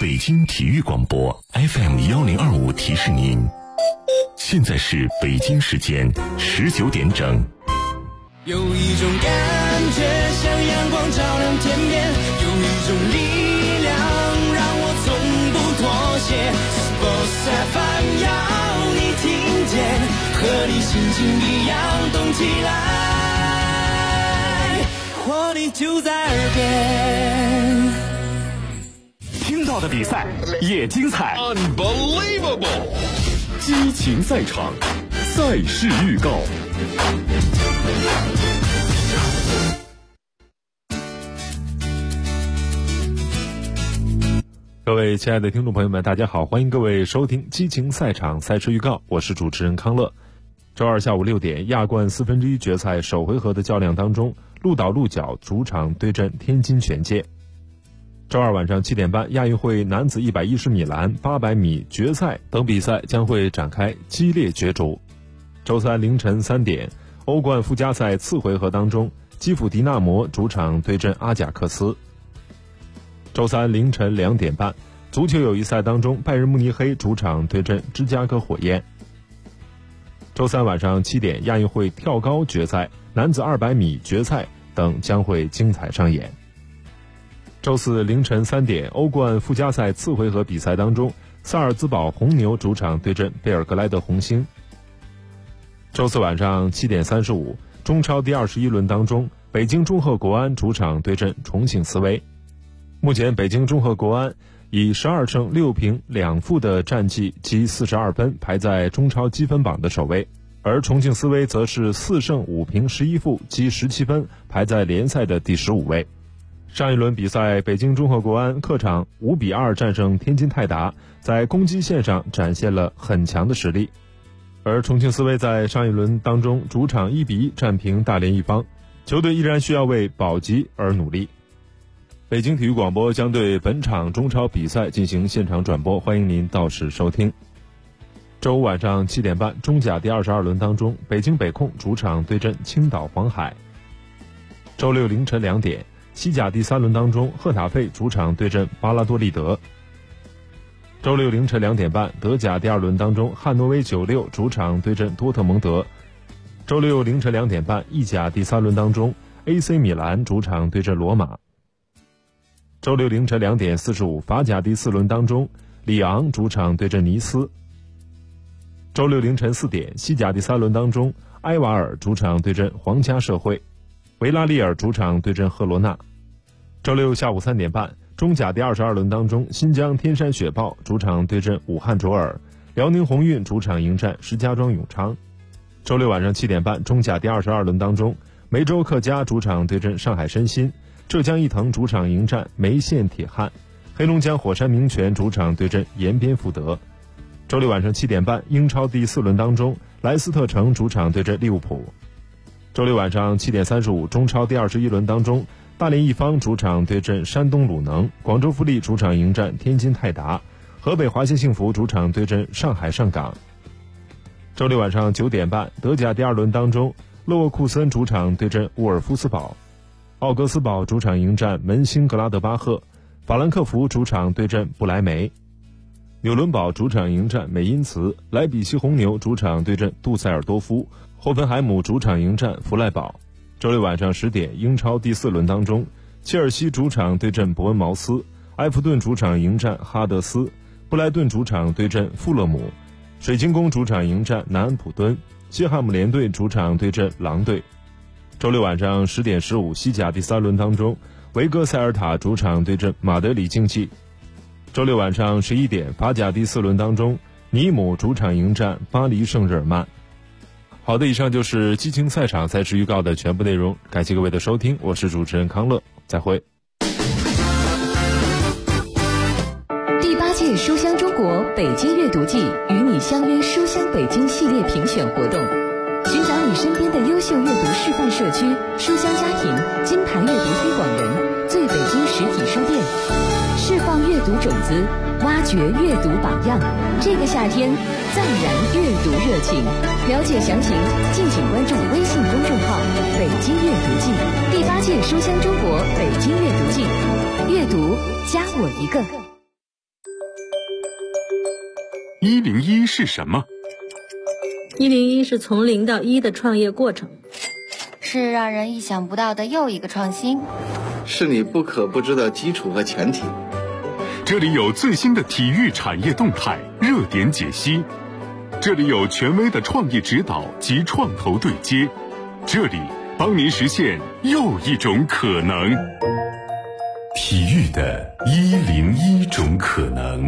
北京体育广播 FM1025提示您，现在是北京时间19点整。 有一种感觉像阳光照亮天边，有一种力量让我从不妥协。Sports FM 要你听见，和你心情一样动起来，活力就在耳边。 听到的比赛也精彩 ，Unbelievable！ 激情赛场，赛事预告。 各位亲爱的听众朋友们，大家好，欢迎各位收听激情赛场赛事预告，我是主持人康乐。周二下午6点，亚冠1/4决赛首回合的较量当中，鹿岛鹿角主场对阵天津权健。周二晚上7点半，亚运会男子110米栏、800米决赛等比赛将会展开激烈角逐。周三凌晨3点，欧冠附加赛次回合当中，基辅迪纳摩主场对阵阿贾克斯。周三凌晨2点半，足球友谊赛当中，拜仁慕尼黑主场对阵芝加哥火焰。周三晚上7点，亚运会跳高决赛、男子200米决赛等将会精彩上演。周四凌晨3点，欧冠附加赛次回合比赛当中，萨尔兹堡红牛主场对阵贝尔格莱德红星。周四晚上7点35，中超第21轮当中，北京中赫国安主场对阵重庆斯威。目前北京中赫国安以12胜6平2负的战绩积42分，排在中超积分榜的首位，而重庆斯威则是4胜5平11负积17分，排在联赛的第15位。上一轮比赛，北京中赫国安客场5-2战胜天津泰达，在攻击线上展现了很强的实力，而重庆斯威在上一轮当中主场1-1战平大连一方，球队依然需要为保级而努力。北京体育广播将对本场中超比赛进行现场转播，欢迎您到时收听。周五晚上7点半，中甲第22轮当中，北京北控主场对阵青岛黄海。周六凌晨2点，西甲第3轮当中，赫塔费主场对阵巴拉多利德。周六凌晨2点半，德甲第2轮当中，汉诺威96主场对阵多特蒙德。周六凌晨2点半，意甲第3轮当中， AC 米兰主场对阵罗马。周六凌晨2点45，法甲第4轮当中，里昂主场对阵尼斯。周六凌晨4点，西甲第3轮当中，埃瓦尔主场对阵皇家社会，维拉利尔主场对阵赫罗纳。周六下午3点半，中甲第22轮当中，新疆天山雪豹主场对阵武汉卓尔，辽宁宏运主场迎战石家庄永昌。周六晚上7点半，中甲第22轮当中，梅州客家主场对阵上海申鑫，浙江毅腾主场迎战梅县铁汉，黑龙江火山名泉主场对阵延边福德。周六晚上7点半，英超第4轮当中，莱斯特城主场对阵利物浦。周六晚上7点35，中超第21轮当中，大连一方主场对阵山东鲁能，广州富力主场迎战天津泰达，河北华夏幸福主场对阵上海上港。周六晚上9点半，德甲第2轮当中，勒沃库森主场对阵沃尔夫斯堡，奥格斯堡主场迎战门兴格拉德巴赫，法兰克福主场对阵不莱梅，纽伦堡主场迎战美因茨，莱比锡红牛主场对阵杜塞尔多夫，霍芬海姆主场迎战弗赖堡。周六晚上10点，英超第4轮当中，切尔西主场对阵伯恩茅斯，埃弗顿主场迎战哈德斯，布莱顿主场对阵富勒姆，水晶宫主场迎战南安普敦，西汉姆联队主场对阵狼队。周六晚上10点15，西甲第3轮当中，维戈塞尔塔主场对阵马德里竞技。周六晚上11点，法甲第4轮当中，尼姆主场迎战巴黎圣日耳曼。好的，以上就是激情赛场赛事预告的全部内容，感谢各位的收听，我是主持人康乐，再会。 第8届书香中国北京阅读季与你相约书香北京系列评选活动，寻找你身边的优秀阅读示范社区、书香家庭、金牌阅读推广人、最北京实体书店，释放阅读种子，挖掘阅读榜样。这个夏天，再燃阅读热情。了解详情，敬请关注微信公众号“北京阅读季”。第8届书香中国北京阅读季，阅读加我一个。 101是什么 ？101是从0到1的创业过程， 是让人意想不到的又一个创新， 是你不可不知的基础和前提。 这里有最新的体育产业动态、热点解析，这里有权威的创业指导及创投对接，这里帮您实现又一种可能。 体育的101种可能。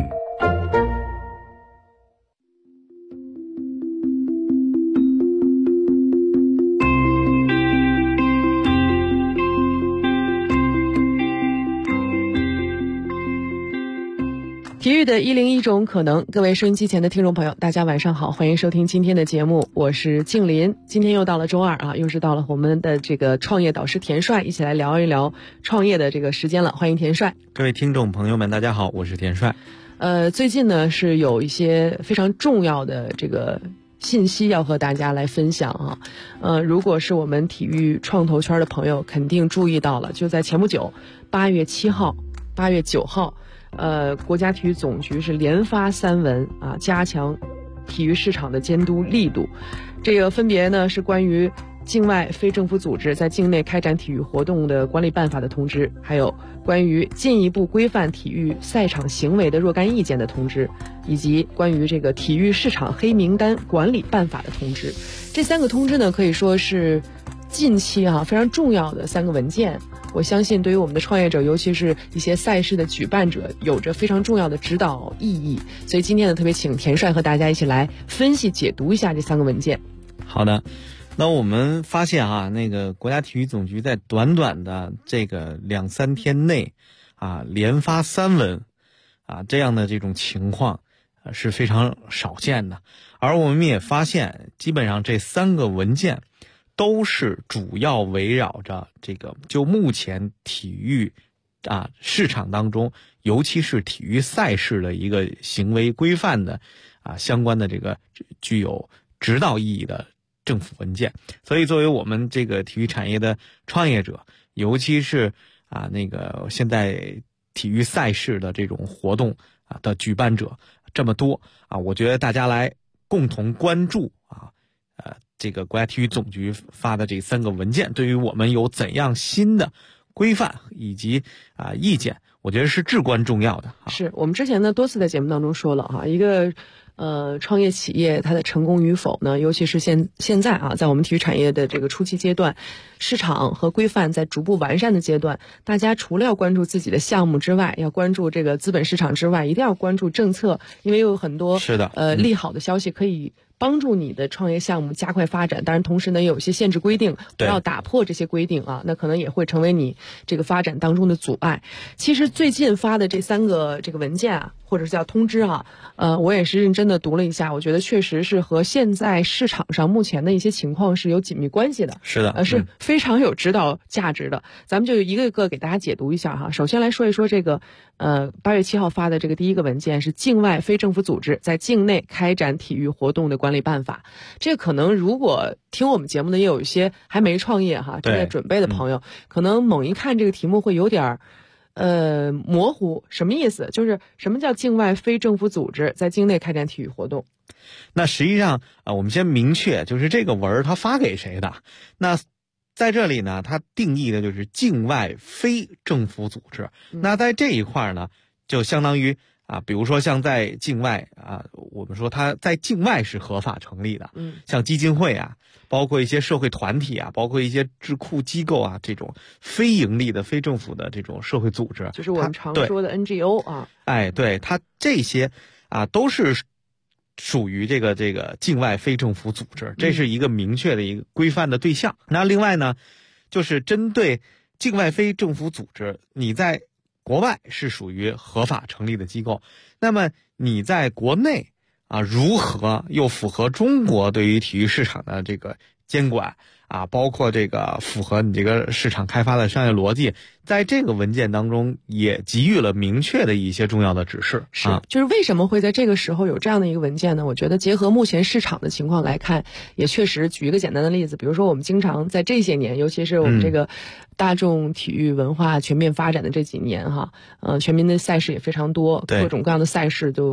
体育的101种可能，各位收音机前的听众朋友，大家晚上好，欢迎收听今天的节目，我是静林。今天又到了周二啊，又是到了我们的这个创业导师田帅一起来聊一聊创业的这个时间了，欢迎田帅。 各位听众朋友们，大家好，我是田帅。 最近呢是有一些非常重要的这个信息要和大家来分享啊。如果是我们体育创投圈的朋友，肯定注意到了，就在前不久，8月7号、8月9号。国家体育总局是连发3文啊，加强体育市场的监督力度。这个分别呢是关于境外非政府组织在境内开展体育活动的管理办法的通知，还有关于进一步规范体育赛场行为的若干意见的通知，以及关于这个体育市场黑名单管理办法的通知。这3个通知呢，可以说是近期非常重要的3个文件。我相信对于我们的创业者，尤其是一些赛事的举办者，有着非常重要的指导意义。所以今天呢，特别请田帅和大家一起来分析解读一下这3个文件。 好的，那我们发现那个国家体育总局在短短的这个2-3天内连发3文这样的这种情况是非常少见的。而我们也发现，基本上这3个文件都是主要围绕着这个就目前体育市场当中，尤其是体育赛事的一个行为规范的相关的这个具有指导意义的政府文件。所以作为我们这个体育产业的创业者，尤其是那个现在体育赛事的这种活动的举办者这么多我觉得大家来共同关注这个国家体育总局发的这3个文件对于我们有怎样新的规范以及意见，我觉得是至关重要的。 是我们之前呢多次在节目当中说了一个创业企业它的成功与否呢，尤其是现在在我们体育产业的这个初期阶段，市场和规范在逐步完善的阶段，大家除了要关注自己的项目之外，要关注这个资本市场之外，一定要关注政策，因为有很多利好的消息可以帮助你的创业项目加快发展。当然同时呢，也有一些限制规定，不要打破这些规定那可能也会成为你这个发展当中的阻碍。其实最近发的这3个这个文件或者是叫通知我也是认真的读了一下，我觉得确实是和现在市场上目前的一些情况是有紧密关系的。 是的， 是非常有指导价值的。咱们就一个一个给大家解读一下首先来说一说这个8月7号发的这个第一个文件是境外非政府组织在境内开展体育活动的管理办法。这可能如果听我们节目的也有一些还没创业正在准备的朋友，可能猛一看这个题目会有点模糊，什么意思？就是什么叫境外非政府组织在境内开展体育活动？ 那实际上我们先明确，就是这个文它发给谁的？那在这里呢，它定义的就是境外非政府组织。那在这一块呢，就相当于比如说像在境外我们说它在境外是合法成立的，像基金会包括一些社会团体包括一些智库机构这种非盈利的非政府的这种社会组织， 就是我们常说的 NGO 对，它这些都是属于这个境外非政府组织，这是一个明确的一个规范的对象。那另外呢，就是针对境外非政府组织，你在国外是属于合法成立的机构，那么你在国内如何又符合中国对于体育市场的这个监管包括这个符合你这个市场开发的商业逻辑，在这个文件当中也给予了明确的一些重要的指示。 就是为什么会在这个时候有这样的一个文件呢？我觉得结合目前市场的情况来看，也确实举一个简单的例子，比如说我们经常在这些年，尤其是我们这个大众体育文化全面发展的这几年全民的赛事也非常多，各种各样的赛事都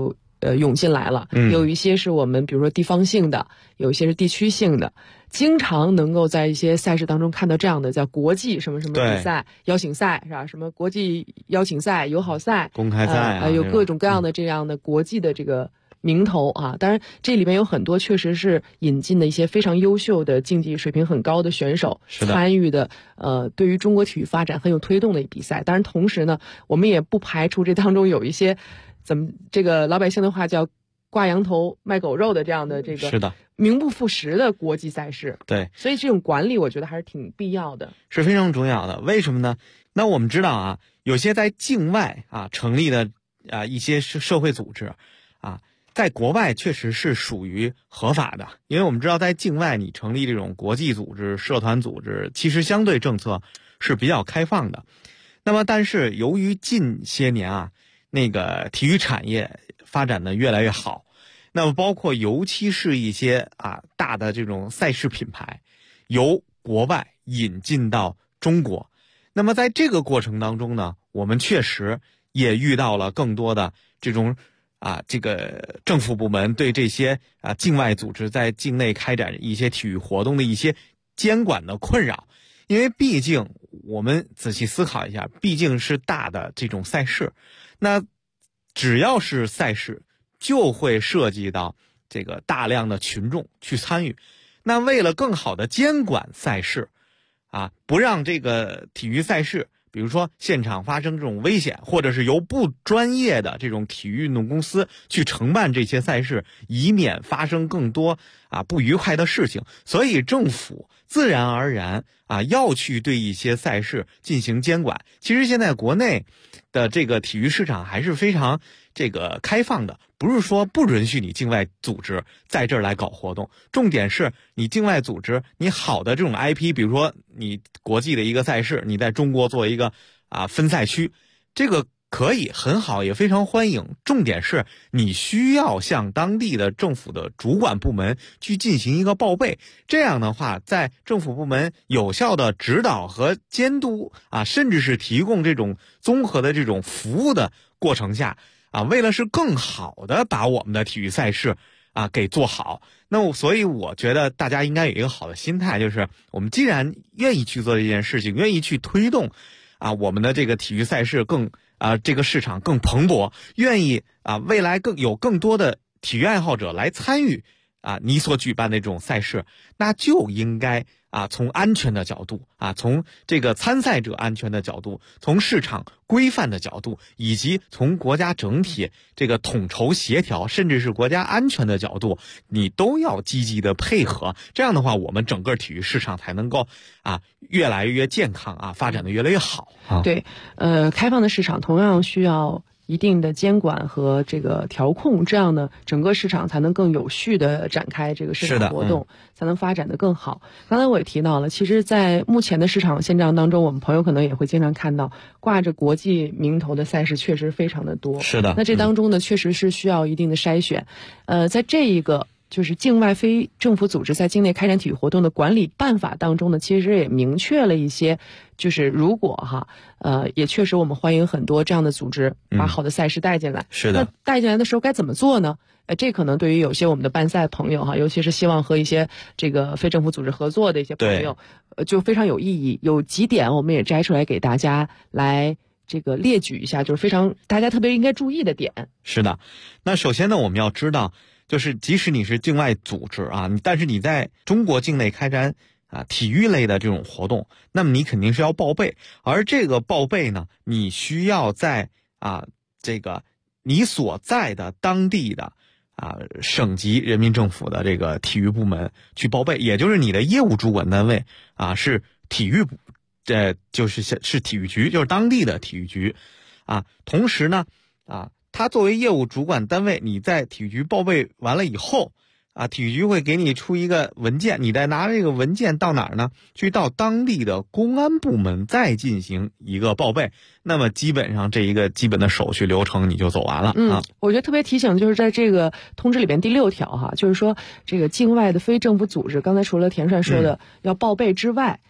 涌进来了，有一些是我们比如说地方性的，有一些是地区性的，经常能够在一些赛事当中看到这样的叫国际什么什么比赛、邀请赛是吧？什么国际邀请赛、友好赛、 公开赛有各种各样的这样的国际的这个名头啊。当然这里面有很多确实是引进的一些非常优秀的竞技水平很高的选手参与的，对于中国体育发展很有推动的比赛。当然同时呢，我们也不排除这当中有一些这个老百姓的话叫挂羊头卖狗肉的这样的这个是的名不副实的国际赛事。 对， 所以这种管理我觉得还是挺必要的， 是非常重要的。为什么呢？那我们知道啊，有些在境外啊成立的一些社会组织啊，在国外确实是属于合法的，因为我们知道在境外你成立这种国际组织、社团组织，其实相对政策是比较开放的。那么但是由于近些年啊，那个体育产业发展的越来越好，那么包括尤其是一些大的这种赛事品牌由国外引进到中国，那么在这个过程当中呢，我们确实也遇到了更多的这种这个政府部门对这些境外组织在境内开展一些体育活动的一些监管的困扰。因为毕竟我们仔细思考一下，毕竟是大的这种赛事，那只要是赛事就会涉及到这个大量的群众去参与。那为了更好的监管赛事不让这个体育赛事比如说现场发生这种危险，或者是由不专业的这种体育运动公司去承办这些赛事，以免发生更多不愉快的事情，所以政府自然而然要去对一些赛事进行监管。其实现在国内的这个体育市场还是非常这个开放的，不是说不允许你境外组织在这儿来搞活动，重点是你境外组织你好的这种 IP， 比如说你国际的一个赛事，你在中国做一个分赛区，这个可以很好，也非常欢迎。重点是你需要向当地的政府的主管部门去进行一个报备，这样的话在政府部门有效的指导和监督甚至是提供这种综合的这种服务的过程下为了是更好的把我们的体育赛事给做好，所以我觉得大家应该有一个好的心态，就是我们既然愿意去做这件事情，愿意去推动我们的这个体育赛事更这个市场更蓬勃，愿意未来有更多的体育爱好者来参与你所举办的这种赛事，那就应该从安全的角度从这个参赛者安全的角度，从市场规范的角度，以及从国家整体这个统筹协调，甚至是国家安全的角度，你都要积极的配合。这样的话，我们整个体育市场才能够越来越健康发展的越来越好。 对，开放的市场同样需要一定的监管和这个调控，这样呢，整个市场才能更有序的展开这个市场活动，才能发展得更好。刚才我也提到了，其实在目前的市场现状当中，我们朋友可能也会经常看到挂着国际名头的赛事确实非常的多。 是的， 那这当中呢，确实是需要一定的筛选。在这一个就是境外非政府组织在境内开展体育活动的管理办法当中呢，其实也明确了一些，就是如果也确实我们欢迎很多这样的组织把好的赛事带进来。 是的， 那带进来的时候该怎么做呢？这可能对于有些我们的办赛朋友尤其是希望和一些这个非政府组织合作的一些朋友，就非常有意义。有几点我们也摘出来给大家来这个列举一下，就是非常大家特别应该注意的点。 是的，那首先呢，我们要知道，就是即使你是境外组织但是你在中国境内开展体育类的这种活动，那么你肯定是要报备，而这个报备呢，你需要在这个你所在的当地的省级人民政府的这个体育部门去报备，也就是你的业务主管单位是体育部，是体育局，就是当地的体育局同时呢他作为业务主管单位，你在体育局报备完了以后体育局会给你出一个文件，你再拿这个文件到哪儿呢？去到当地的公安部门再进行一个报备，那么基本上这一个基本的手续流程你就走完了我觉得特别提醒就是在这个通知里边第6条就是说这个境外的非政府组织，刚才除了田帅说的要报备之外，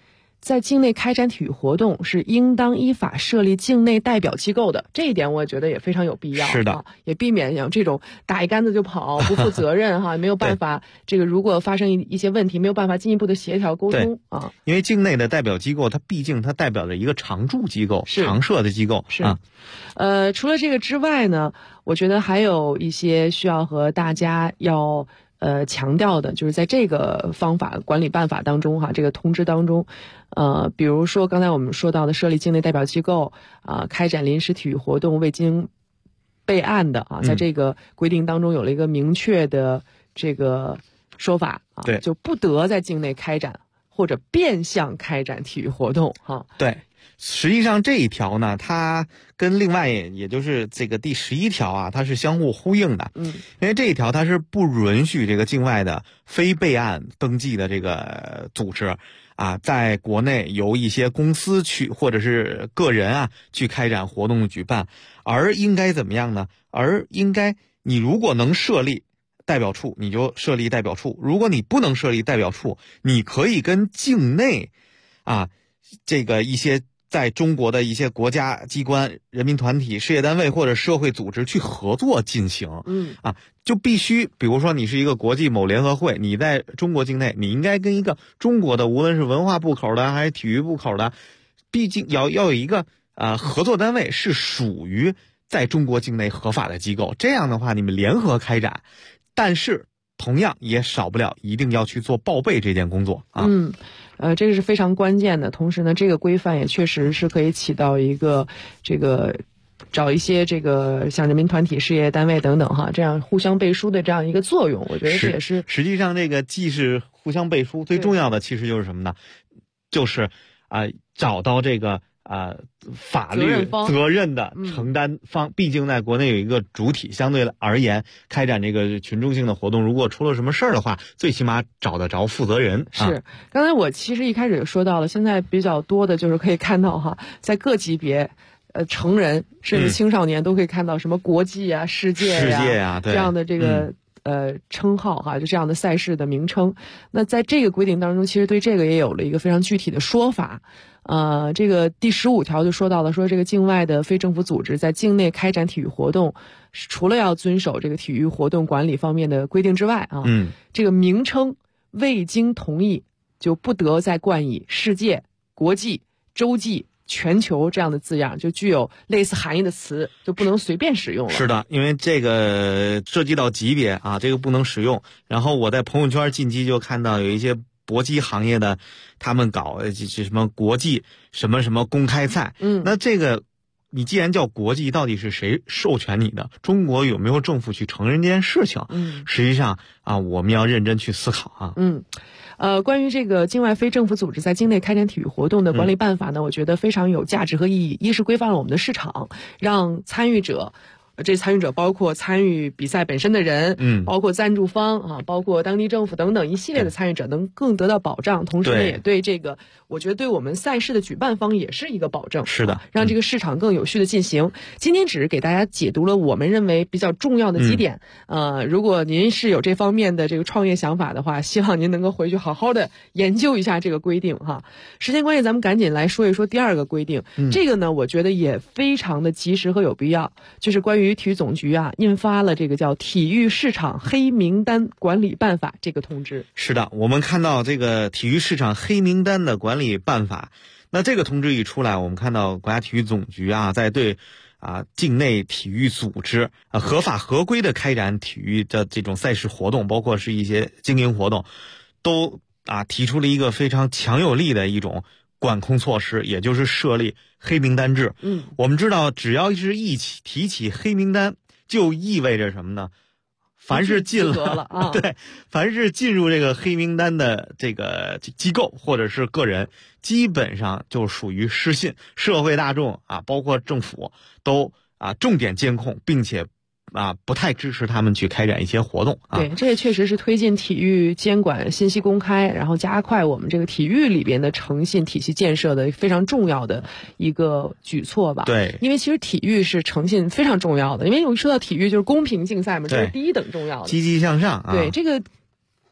在境内开展体育活动是应当依法设立境内代表机构的，这一点我觉得也非常有必要。 是的， 也避免有这种打一竿子就跑、不负责任哈，没有办法这个如果发生一些问题，没有办法进一步的协调沟通啊。 因为境内的代表机构，它毕竟它代表着一个常驻机构、常设的机构是啊。 除了这个之外呢，我觉得还有一些需要和大家要强调的，就是在这个方法管理办法当中哈，这个通知当中，比如说刚才我们说到的设立境内代表机构开展临时体育活动未经备案的在这个规定当中有了一个明确的这个说法对， 就不得在境内开展或者变相开展体育活动哈。 对。实际上这一条呢，它跟另外也就是这个第11条啊，它是相互呼应的。因为这一条它是不允许这个境外的非备案登记的这个组织在国内由一些公司去或者是个人去开展活动举办，而应该怎么样呢？而应该你如果能设立代表处，你就设立代表处；如果你不能设立代表处，你可以跟境内这个一些在中国的一些国家机关、人民团体、事业单位或者社会组织去合作进行。就必须，比如说你是一个国际某联合会，你在中国境内，你应该跟一个中国的，无论是文化部口的还是体育部口的，毕竟要有一个合作单位是属于在中国境内合法的机构。这样的话，你们联合开展，但是同样也少不了一定要去做报备这件工作这个是非常关键的。同时呢，这个规范也确实是可以起到一个这个找一些这个像人民团体、事业单位等等这样互相背书的这样一个作用。我觉得这也是实际上这个既是互相背书，最重要的其实就是什么呢？就是找到这个法律责任的承担方，毕竟在国内有一个主体，相对而言开展这个群众性的活动，如果出了什么事儿的话，最起码找得着负责人。 是，刚才我其实一开始也说到了，现在比较多的就是可以看到在各级别成人甚至青少年都可以看到什么国际世界这样的这个称号就这样的赛事的名称。那在这个规定当中，其实对这个也有了一个非常具体的说法。这个第15条就说到了，说这个境外的非政府组织在境内开展体育活动，除了要遵守这个体育活动管理方面的规定之外这个名称未经同意就不得再冠以世界、国际、洲际、全球这样的字样，就具有类似含义的词就不能随便使用了。 是的，因为这个涉及到级别这个不能使用。然后我在朋友圈近期就看到有一些搏击行业的，他们搞什么国际什么什么公开赛，那这个你既然叫国际，到底是谁授权你的？中国有没有政府去承认这件事情？实际上我们要认真去思考关于这个境外非政府组织在境内开展体育活动的管理办法呢，我觉得非常有价值和意义。一是规范了我们的市场，让参与者包括参与比赛本身的人，包括赞助方包括当地政府等等一系列的参与者能更得到保障。同时呢，也对这个我觉得对我们赛事的举办方也是一个保证。 是的， 让这个市场更有序的进行。今天只是给大家解读了我们认为比较重要的几点。如果您是有这方面的这个创业想法的话，希望您能够回去好好的研究一下这个规定时间关系，咱们赶紧来说一说第2个规定。这个呢，我觉得也非常的及时和有必要，就是关于体育总局印发了这个叫《体育市场黑名单管理办法》这个通知。 是的，我们看到这个体育市场黑名单的管理办法，那这个通知一出来，我们看到国家体育总局在对境内体育组织合法合规的开展体育的这种赛事活动，包括是一些经营活动，都提出了一个非常强有力的一种管控措施，也就是设立黑名单制。我们知道，只要是提起黑名单，就意味着什么呢？凡是进了对，凡是进入这个黑名单的这个机构或者是个人，基本上就属于失信，社会大众包括政府都重点监控，并且不太支持他们去开展一些活动对，这也确实是推进体育监管信息公开，然后加快我们这个体育里边的诚信体系建设的非常重要的一个举措吧。 对， 因为其实体育是诚信非常重要的，因为我们说到体育就是公平竞赛嘛，这是第一等重要的， 积极向上对，这个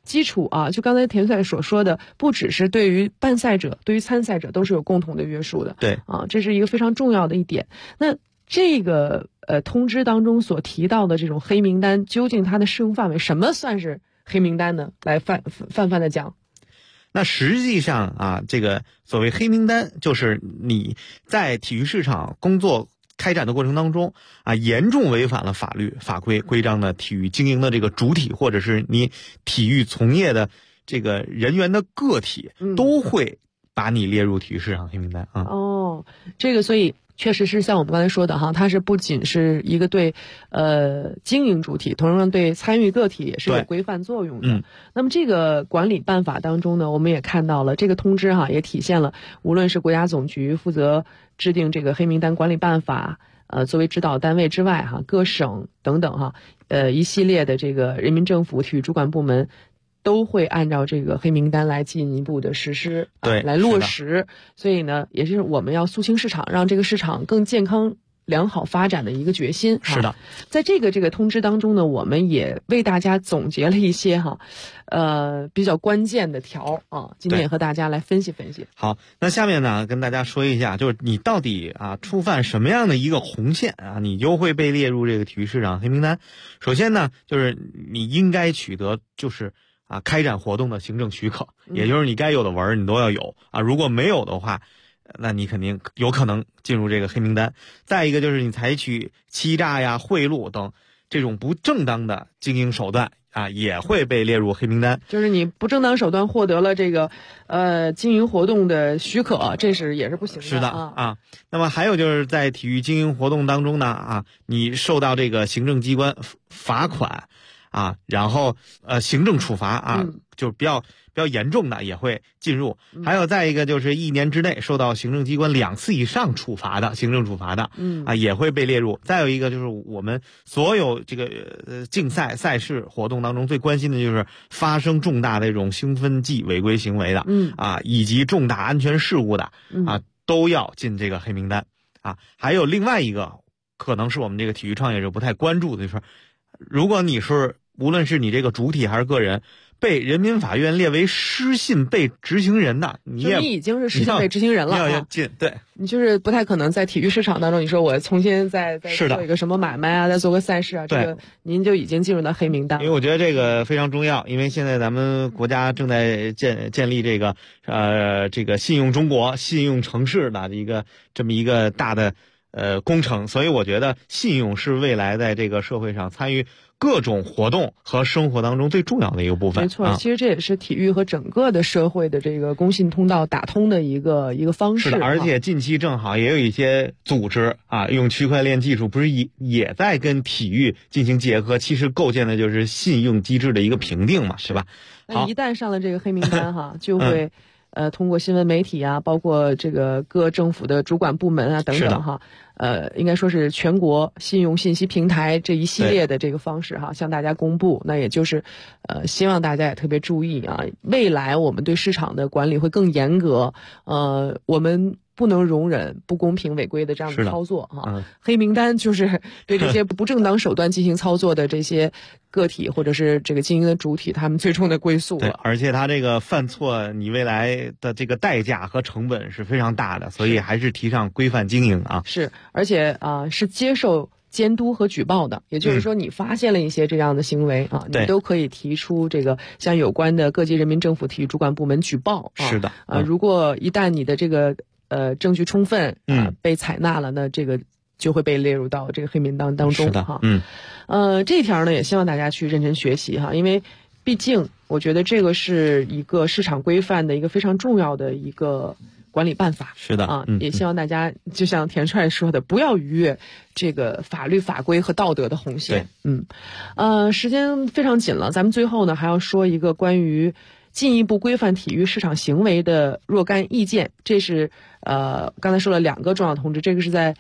基础啊，就刚才田帅所说的，不只是对于办赛者，对于参赛者都是有共同的约束的。 对啊，这是一个非常重要的一点。那这个通知当中所提到的这种黑名单，究竟它的适用范围，什么算是黑名单呢？来泛的讲。 那实际上啊，这个所谓黑名单，就是你在体育市场工作开展的过程当中啊，严重违反了法律法规规章的体育经营的这个主体，或者是你体育从业的这个人员的个体，都会把你列入体育市场黑名单啊。 哦，这个所以确实是像我们刚才说的哈，它是不仅是一个对经营主体，同样对参与个体也是有规范作用的。那么这个管理办法当中呢，我们也看到了这个通知哈，也体现了无论是国家总局负责制定这个黑名单管理办法，作为指导单位之外哈，各省等等哈，一系列的这个人民政府体育主管部门都会按照这个黑名单来进一步的实施， 对， 来落实。所以呢，也是我们要肃清市场，让这个市场更健康良好发展的一个决心。 是的， 在这个通知当中呢，我们也为大家总结了一些比较关键的条啊，今天也和大家来分析分析。 好，那下面呢，跟大家说一下，就是你到底触犯什么样的一个红线啊，你就会被列入这个体育市场黑名单。首先呢，就是你应该取得就是开展活动的行政许可，也就是你该有的文你都要有啊。如果没有的话，那你肯定有可能进入这个黑名单。再一个就是你采取欺诈呀、贿赂等这种不正当的经营手段啊，也会被列入黑名单。 就是你不正当手段获得了这个经营活动的许可，这是也是不行的。 是的啊。那么还有就是在体育经营活动当中呢你受到这个行政机关罚款然后行政处罚就比较严重的也会进入。还有再一个就是1年之内受到行政机关2次以上处罚的行政处罚的也会被列入。再有一个就是我们所有这个竞赛赛事活动当中最关心的就是发生重大的这种兴奋剂违规行为的以及重大安全事故的都要进这个黑名单还有另外一个可能是我们这个体育创业者不太关注的，就是如果你是无论是你这个主体还是个人被人民法院列为失信被执行人的，你已经是失信被执行人了， 要进。对， 你就是不太可能在体育市场当中，你说我重新再做一个什么买卖再做个赛事这个您就已经进入到黑名单了。 因为我觉得这个非常重要，因为现在咱们国家正在建立这个这个信用中国、信用城市的这么一个大的工程，所以我觉得信用是未来在这个社会上参与各种活动和生活当中最重要的一个部分。 没错，其实这也是体育和整个的社会的这个公信通道打通的一个方式。 是的，而且近期正好也有一些组织用区块链技术不是也在跟体育进行结合，其实构建的就是信用机制的一个评定嘛，是吧？ 那一旦上了这个黑名单就会通过新闻媒体包括这个各政府的主管部门等等应该说是全国信用信息平台这一系列的这个方式向大家公布。那也就是希望大家也特别注意未来我们对市场的管理会更严格，我们不能容忍不公平违规的这样的操作黑名单就是对这些不正当手段进行操作的这些个体或者是这个经营的主体他们最终的归宿了。 对，而且他这个犯错你未来的这个代价和成本是非常大的，所以还是提倡规范经营是，而且是接受监督和举报的，也就是说你发现了一些这样的行为你都可以提出这个向有关的各级人民政府体育主管部门举报是的如果一旦你的这个证据充分被采纳了，那这个就会被列入到这个黑名单当中这条呢也希望大家去认真学习因为毕竟我觉得这个是一个市场规范的一个非常重要的一个管理办法。 是的也希望大家就像田帅说的，不要逾越这个法律法规和道德的红线。时间非常紧了，咱们最后呢还要说一个关于进一步规范体育市场行为的若干意见。这是刚才说了2个重要通知，这个是在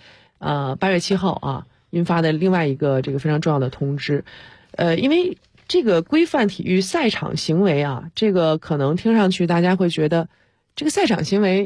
8月7号印发的另外一个这个非常重要的通知。因为这个规范体育赛场行为这个可能听上去大家会觉得这个赛场行为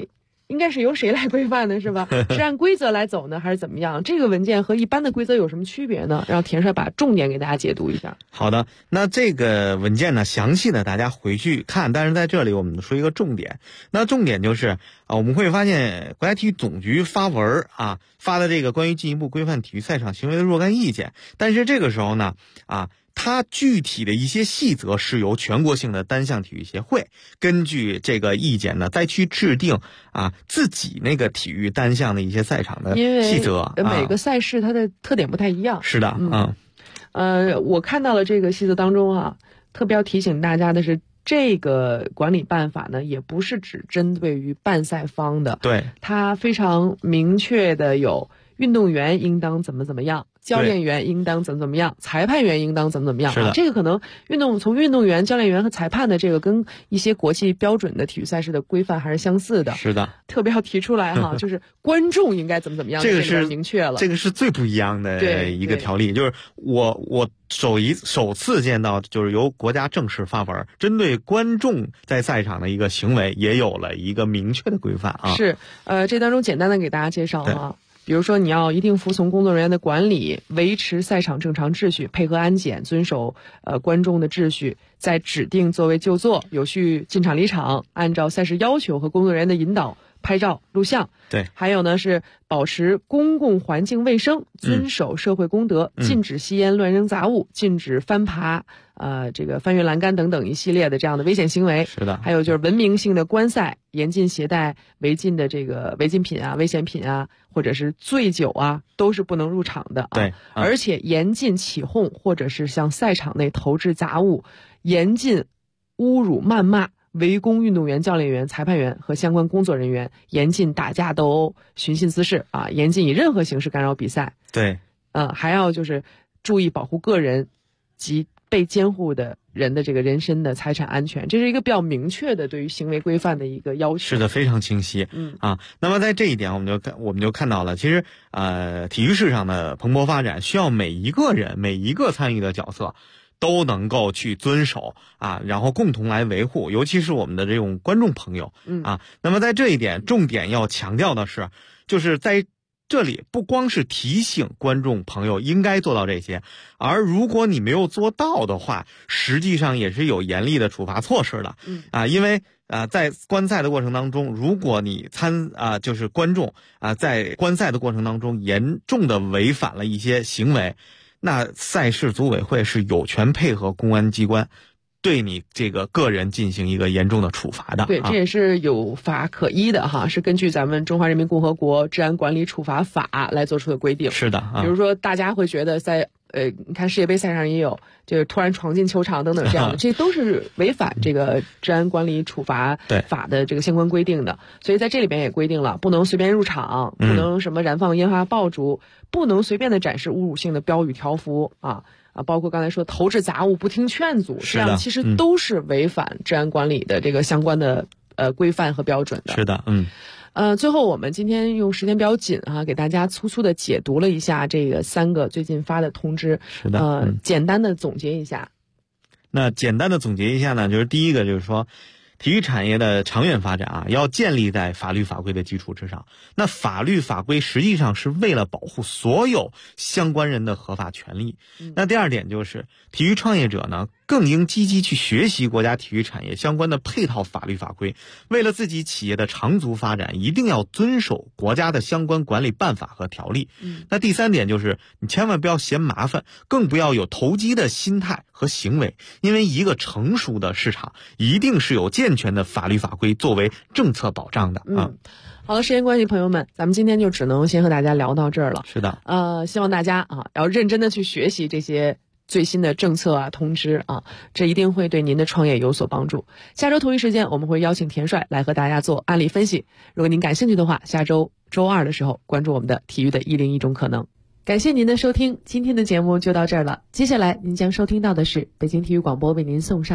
应该是由谁来规范的，是吧？是按规则来走呢，还是怎么样？这个文件和一般的规则有什么区别呢？让田帅把重点给大家解读一下。 好的，那这个文件呢，详细的大家回去看，但是在这里我们说一个重点。那重点就是我们会发现国家体育总局发文发的这个关于进一步规范体育赛场行为的若干意见，但是这个时候呢它具体的一些细则是由全国性的单项体育协会根据这个意见呢，再去制定自己那个体育单项的一些赛场的细则。 因为每个赛事它的特点不太一样。 是的， 我看到了这个细则当中特别要提醒大家的是，这个管理办法呢，也不是只针对于办赛方的。 对， 它非常明确的有运动员应当怎么样，教练员应当怎么样，裁判员应当怎么样。 是的， 这个可能从运动员、教练员和裁判的这个跟一些国际标准的体育赛事的规范还是相似的。 是的， 特别要提出来就是观众应该怎么样， 这个是明确了， 这个是最不一样的一个条例。就是我首次见到，就是由国家正式发文，针对观众在赛场的一个行为也有了一个明确的规范是这当中简单的给大家介绍比如说，你要一定服从工作人员的管理，维持赛场正常秩序，配合安检，遵守观众的秩序，在指定座位就坐，有序进场离场，按照赛事要求和工作人员的引导拍照录像。 对， 还有呢是保持公共环境卫生，遵守社会公德，禁止吸烟、乱扔杂物，禁止翻爬这个翻越栏杆等等一系列的这样的危险行为。 是的， 还有就是文明性的观赛，严禁携带违禁的这个违禁品危险品或者是醉酒都是不能入场的对， 而且严禁起哄或者是向赛场内投掷杂物，严禁侮辱、谩骂、围攻运动员、教练员、裁判员和相关工作人员，严禁打架斗殴、寻衅滋事严禁以任何形式干扰比赛。 对， 还要就是注意保护个人及被监护的人的这个人身的财产安全，这是一个比较明确的对于行为规范的一个要求。 是的，非常清晰。那么在这一点我们就看到了，其实体育市场的蓬勃发展需要每一个人、每一个参与的角色都能够去遵守然后共同来维护，尤其是我们的这种观众朋友那么在这一点重点要强调的是，就是在这里不光是提醒观众朋友应该做到这些，而如果你没有做到的话，实际上也是有严厉的处罚措施的因为在观赛的过程当中，如果你就是观众在观赛的过程当中严重的违反了一些行为，那赛事组委会是有权配合公安机关对你这个个人进行一个严重的处罚的。 对，这也是有法可依的是根据咱们《中华人民共和国治安管理处罚法》来做出的规定。 是的比如说大家会觉得在你看世界杯赛上也有就是突然闯进球场等等这样的这都是违反这个治安管理处罚法的这个相关规定的。所以在这里边也规定了，不能随便入场，不能什么燃放烟花爆竹，不能随便的展示侮辱性的标语条幅包括刚才说投掷杂物、不听劝阻，这样其实都是违反治安管理的这个相关的规范和标准的。 是的， 最后我们今天用时间比较紧给大家粗粗的解读了一下这个3个最近发的通知。 是的， 简单的总结一下。 那简单的总结一下呢，就是第一个就是说，体育产业的长远发展要建立在法律法规的基础之上。那法律法规实际上是为了保护所有相关人的合法权利。那第二点就是，体育创业者呢更应积极去学习国家体育产业相关的配套法律法规，为了自己企业的长足发展，一定要遵守国家的相关管理办法和条例。那第三点就是，你千万不要嫌麻烦，更不要有投机的心态和行为，因为一个成熟的市场一定是有健全的法律法规作为政策保障的好的，时间关系，朋友们，咱们今天就只能先和大家聊到这儿了。 是的， 希望大家要认真的去学习这些最新的政策通知这一定会对您的创业有所帮助。下周同一时间我们会邀请田帅来和大家做案例分析，如果您感兴趣的话，下周周2的时候关注我们的体育的101种可能。感谢您的收听，今天的节目就到这儿了。接下来您将收听到的是北京体育广播为您送上的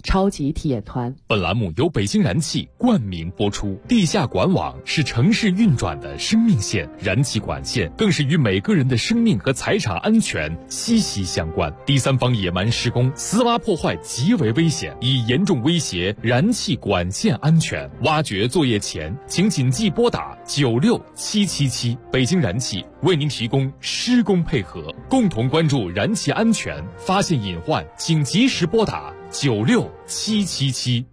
超级体验团。 本栏目由北京燃气冠名播出。地下管网是城市运转的生命线，燃气管线更是与每个人的生命和财产安全息息相关。第三方野蛮施工、私挖破坏极为危险，已严重威胁燃气管线安全。挖掘作业前，请谨记拨打96777。北京燃气为您提供施工配合，共同关注燃气安全，发现隐患请及时拨打96777。